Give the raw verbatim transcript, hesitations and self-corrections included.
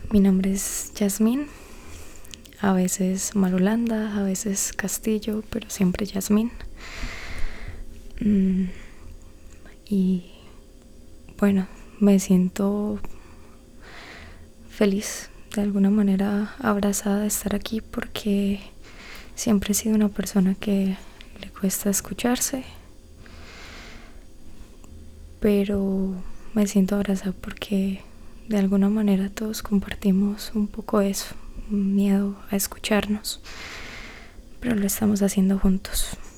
Mi nombre es Yasmín, a veces Marulanda, a veces Castillo, pero siempre Yasmín. Mm, y bueno, me siento feliz, de alguna manera abrazada de estar aquí porque siempre he sido una persona que le cuesta escucharse, pero me siento abrazada porque de alguna manera todos compartimos un poco eso, un miedo a escucharnos, pero lo estamos haciendo juntos.